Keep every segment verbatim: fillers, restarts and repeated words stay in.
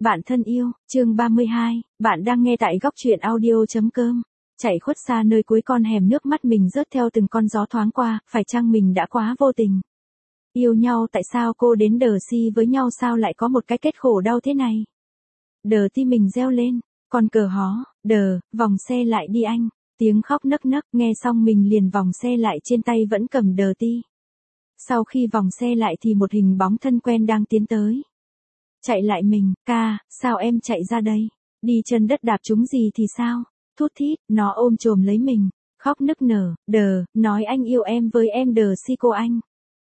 Bạn thân yêu, chương ba mươi hai, bạn đang nghe tại góc truyện audio.com. Chạy khuất xa nơi cuối con hẻm, nước mắt mình rớt theo từng con gió thoáng qua, phải chăng mình đã quá vô tình? Yêu nhau tại sao cô đến đờ si với nhau sao lại có một cái kết khổ đau thế này? Đờ ti mình reo lên, con cờ hó, đờ, vòng xe lại đi anh, tiếng khóc nấc nấc, nghe xong mình liền vòng xe lại, trên tay vẫn cầm đờ ti. Sau khi vòng xe lại thì một hình bóng thân quen đang tiến tới. Chạy lại mình, ca, sao em chạy ra đây? Đi chân đất đạp trúng gì thì sao? Thút thít, nó ôm chồm lấy mình, khóc nức nở, đờ, nói anh yêu em với em đờ si cô anh.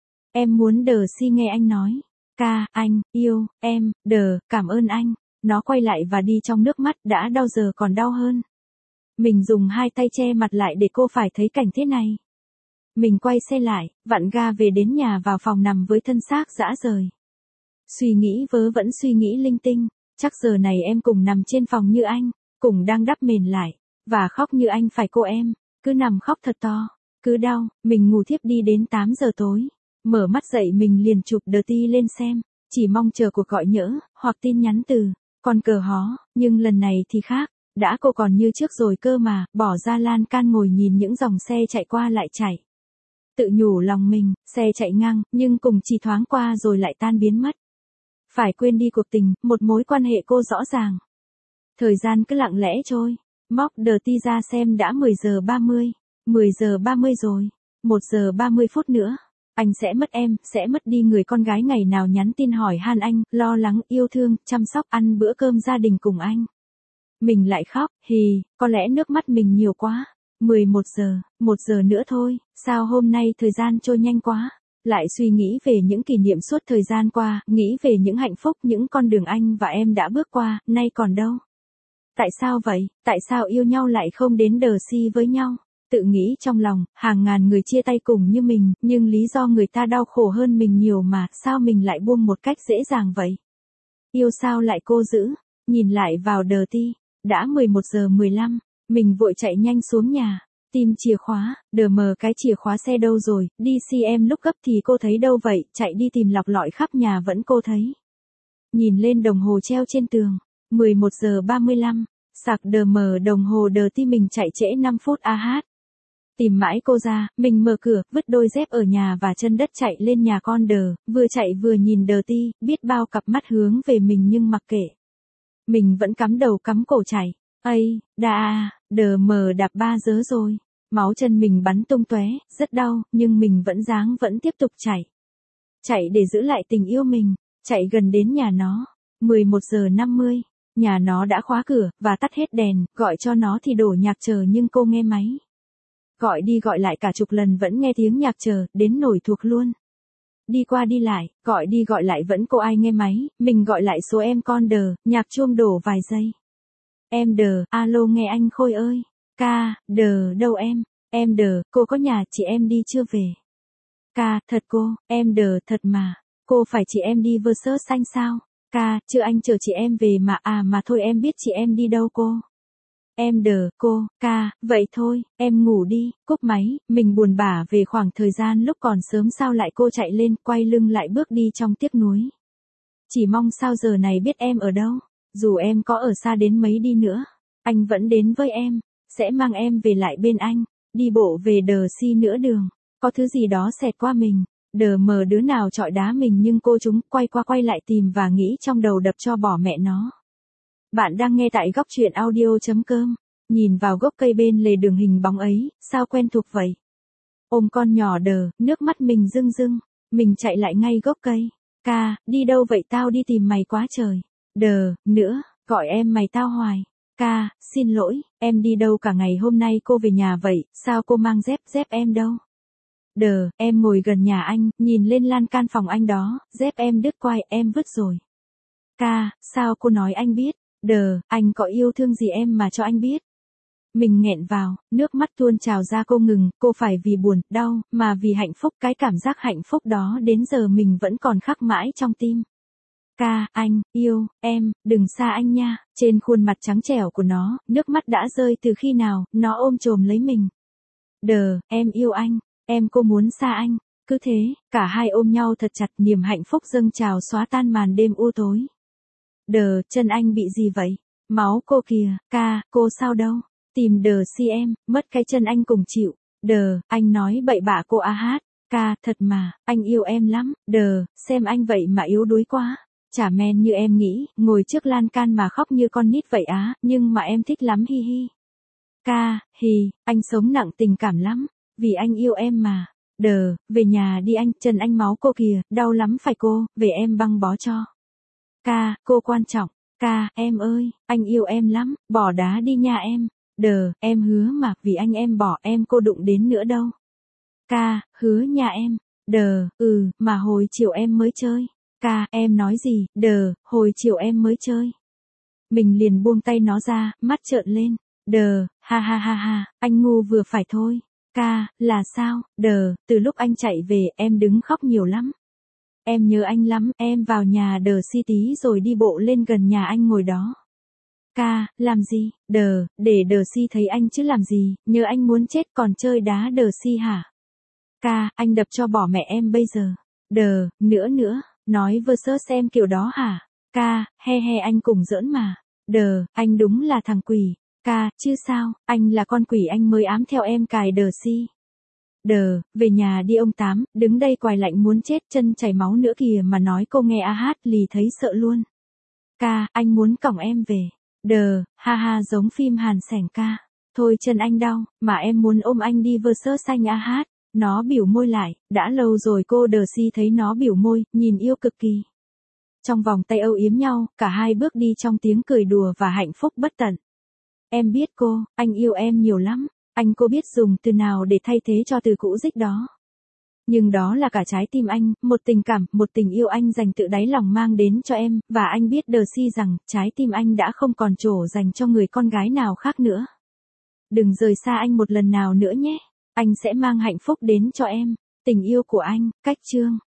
Em muốn đờ si nghe anh nói, ca, anh, yêu, em, đờ, cảm ơn anh. Nó quay lại và đi trong nước mắt, đã đau giờ còn đau hơn. Mình dùng hai tay che mặt lại để cô phải thấy cảnh thế này. Mình quay xe lại, vặn ga về đến nhà, vào phòng nằm với thân xác rã rời. Suy nghĩ vớ vẩn, suy nghĩ linh tinh, chắc giờ này em cùng nằm trên phòng như anh, cùng đang đắp mền lại, và khóc như anh phải cô em, cứ nằm khóc thật to, cứ đau, mình ngủ thiếp đi đến tám giờ tối, mở mắt dậy mình liền chụp đờ ti lên xem, chỉ mong chờ cuộc gọi nhỡ, hoặc tin nhắn từ, con cờ hó, nhưng lần này thì khác, đã cô còn như trước rồi cơ mà, bỏ ra lan can ngồi nhìn những dòng xe chạy qua lại chạy. Tự nhủ lòng mình, xe chạy ngang, nhưng cùng chỉ thoáng qua rồi lại tan biến mất. Phải quên đi cuộc tình, một mối quan hệ cô rõ ràng. Thời gian cứ lặng lẽ trôi, móc đờ ti ra xem đã mười giờ ba mươi, mười giờ ba mươi rồi, một giờ ba mươi phút nữa. Anh sẽ mất em, sẽ mất đi người con gái ngày nào nhắn tin hỏi han anh, lo lắng, yêu thương, chăm sóc, ăn bữa cơm gia đình cùng anh. Mình lại khóc, hì, có lẽ nước mắt mình nhiều quá. mười một giờ, một giờ nữa thôi, sao hôm nay thời gian trôi nhanh quá. Lại suy nghĩ về những kỷ niệm suốt thời gian qua, nghĩ về những hạnh phúc, những con đường anh và em đã bước qua, nay còn đâu. Tại sao vậy, tại sao yêu nhau lại không đến đờ si với nhau? Tự nghĩ trong lòng, hàng ngàn người chia tay cùng như mình, nhưng lý do người ta đau khổ hơn mình nhiều mà, sao mình lại buông một cách dễ dàng vậy? Yêu sao lại cô giữ? Nhìn lại vào đờ ti, đã mười một giờ mười lăm, mình vội chạy nhanh xuống nhà. Tìm chìa khóa, đờ mờ cái chìa khóa xe đâu rồi, đi xi em lúc gấp thì cô thấy đâu vậy, chạy đi tìm lọc lọi khắp nhà vẫn cô thấy. Nhìn lên đồng hồ treo trên tường, mười một giờ ba mươi lăm, sạc đờ mờ đồng hồ đờ ti mình chạy trễ năm phút a hát. Tìm mãi cô ra, mình mở cửa, vứt đôi dép ở nhà và chân đất chạy lên nhà con đờ, vừa chạy vừa nhìn đờ ti, biết bao cặp mắt hướng về mình nhưng mặc kệ. Mình vẫn cắm đầu cắm cổ chạy. Ây, đà, đờ mờ đạp ba giờ rồi. Máu chân mình bắn tung tóe, rất đau, nhưng mình vẫn dáng vẫn tiếp tục chạy. Chạy để giữ lại tình yêu mình, chạy gần đến nhà nó. mười một giờ năm mươi, nhà nó đã khóa cửa, và tắt hết đèn, gọi cho nó thì đổ nhạc chờ nhưng cô nghe máy. Gọi đi gọi lại cả chục lần vẫn nghe tiếng nhạc chờ, đến nổi thuộc luôn. Đi qua đi lại, gọi đi gọi lại vẫn cô ai nghe máy, mình gọi lại số em con đờ, nhạc chuông đổ vài giây. Em đờ, alo nghe anh Khôi ơi. Ca, đờ, đâu em? Em đờ, cô có nhà, chị em đi chưa về. Ca, thật cô, em đờ, thật mà. Cô phải chị em đi vơ sơ xanh sao? Ca, chưa anh chờ chị em về mà, à mà thôi em biết chị em đi đâu cô. Em đờ, cô, ca, vậy thôi, em ngủ đi, cúp máy, mình buồn bã về khoảng thời gian lúc còn sớm sao lại cô chạy lên, quay lưng lại bước đi trong tiếc nuối. Chỉ mong sao giờ này biết em ở đâu. Dù em có ở xa đến mấy đi nữa, anh vẫn đến với em, sẽ mang em về lại bên anh, đi bộ về đờ si nửa đường, có thứ gì đó xẹt qua mình, đờ mờ đứa nào chọi đá mình nhưng cô chúng quay qua quay lại tìm và nghĩ trong đầu đập cho bỏ mẹ nó. Bạn đang nghe tại góc truyện audio.com, nhìn vào gốc cây bên lề đường hình bóng ấy, sao quen thuộc vậy? Ôm con nhỏ đờ, nước mắt mình rưng rưng, mình chạy lại ngay gốc cây, ca, đi đâu vậy tao đi tìm mày quá trời. Đờ, nữa, gọi em mày tao hoài. Ca, xin lỗi, em đi đâu cả ngày hôm nay cô về nhà vậy, sao cô mang dép, dép em đâu? Đờ, em ngồi gần nhà anh, nhìn lên lan can phòng anh đó, dép em đứt quai, em vứt rồi. Ca, sao cô nói anh biết? Đờ, anh có yêu thương gì em mà cho anh biết? Mình nghẹn vào, nước mắt tuôn trào ra cô ngừng, cô phải vì buồn, đau, mà vì hạnh phúc, cái cảm giác hạnh phúc đó đến giờ mình vẫn còn khắc mãi trong tim. Ca, anh, yêu, em, đừng xa anh nha. Trên khuôn mặt trắng trẻo của nó, nước mắt đã rơi từ khi nào, nó ôm chồm lấy mình. Đờ, em yêu anh, em cô muốn xa anh. Cứ thế, cả hai ôm nhau thật chặt, niềm hạnh phúc dâng trào xóa tan màn đêm u tối. Đờ, chân anh bị gì vậy? Máu cô kìa, ca, cô sao đâu? Tìm đờ si em, mất cái chân anh cùng chịu. Đờ, anh nói bậy bạ cô a hát. Ca, thật mà, anh yêu em lắm. Đờ, xem anh vậy mà yếu đuối quá. Chả men như em nghĩ, ngồi trước lan can mà khóc như con nít vậy á, nhưng mà em thích lắm hi hi. Ca, hì, anh sống nặng tình cảm lắm, vì anh yêu em mà. Đờ, về nhà đi anh, chân anh máu cô kìa, đau lắm phải cô, về em băng bó cho. Ca, cô quan trọng. Ca, em ơi, anh yêu em lắm, bỏ đá đi nha em. Đờ, em hứa mà, vì anh em bỏ em cô đụng đến nữa đâu. Ca, hứa nha em. Đờ, ừ, mà hồi chiều em mới chơi. Ca, em nói gì? Đờ, hồi chiều em mới chơi. Mình liền buông tay nó ra, mắt trợn lên. Đờ, ha ha ha ha, anh ngu vừa phải thôi. Ca, là sao? Đờ, từ lúc anh chạy về em đứng khóc nhiều lắm. Em nhớ anh lắm, em vào nhà đờ si tí rồi đi bộ lên gần nhà anh ngồi đó. Ca, làm gì? Đờ, để đờ si thấy anh chứ làm gì, nhớ anh muốn chết còn chơi đá đờ si hả? Ca, anh đập cho bỏ mẹ em bây giờ. Đờ, nữa nữa, nói vơ sơ xem kiểu đó hả? Ca, he he anh cùng giỡn mà. Đờ, anh đúng là thằng quỷ. Ca, chứ sao, anh là con quỷ anh mới ám theo em cài đờ si. Đờ, về nhà đi ông Tám, đứng đây quài lạnh muốn chết chân chảy máu nữa kìa mà nói cô nghe a hát lì thấy sợ luôn. Ca, anh muốn cõng em về. Đờ, ha ha giống phim Hàn Sẻng ca. Thôi chân anh đau, mà em muốn ôm anh đi vơ sơ xanh a hát. Nó biểu môi lại, đã lâu rồi cô đờ si thấy nó biểu môi, nhìn yêu cực kỳ. Trong vòng tay âu yếm nhau, cả hai bước đi trong tiếng cười đùa và hạnh phúc bất tận. Em biết cô, anh yêu em nhiều lắm. Anh cô biết dùng từ nào để thay thế cho từ cũ dích đó. Nhưng đó là cả trái tim anh, một tình cảm, một tình yêu anh dành tự đáy lòng mang đến cho em, và anh biết đờ si rằng, trái tim anh đã không còn chỗ dành cho người con gái nào khác nữa. Đừng rời xa anh một lần nào nữa nhé. Anh sẽ mang hạnh phúc đến cho em. Tình yêu của anh, cách chương.